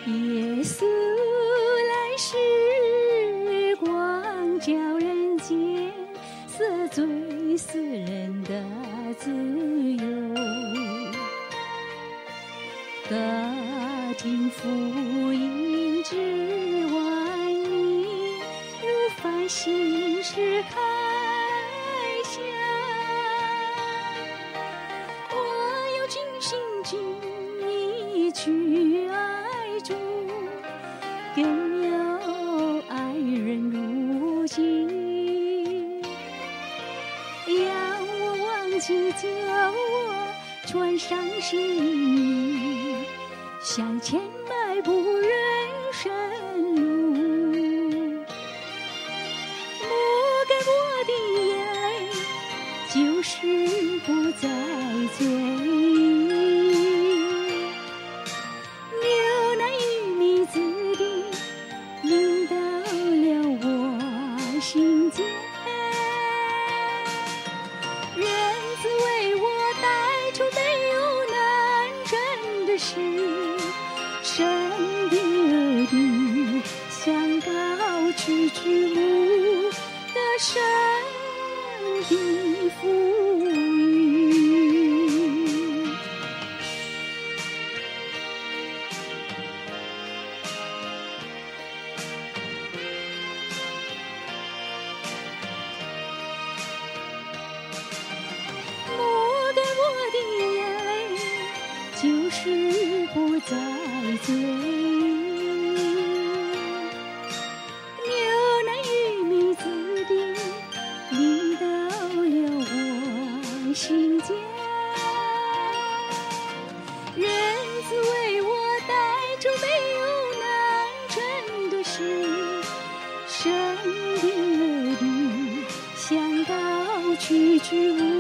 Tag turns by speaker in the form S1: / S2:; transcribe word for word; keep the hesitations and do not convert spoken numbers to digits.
S1: 耶稣来时光，叫人间色罪死人的自由。歌听福音之万民，如繁星时开响。我要尽心尽意去爱主，更要爱人如己。要我忘记叫我穿上新衣，向前迈步人生路。抹干我的眼泪，就是不再罪。流奶与蜜子的淋到了我心间。人子为我带出没有难成的事，神的儿女向高去举目的神的福音。抹干我的眼泪，就是不再罪。牛奶与蜜子的淋到了我心间。人子为我带出没有难成的事，神的儿女向高去举目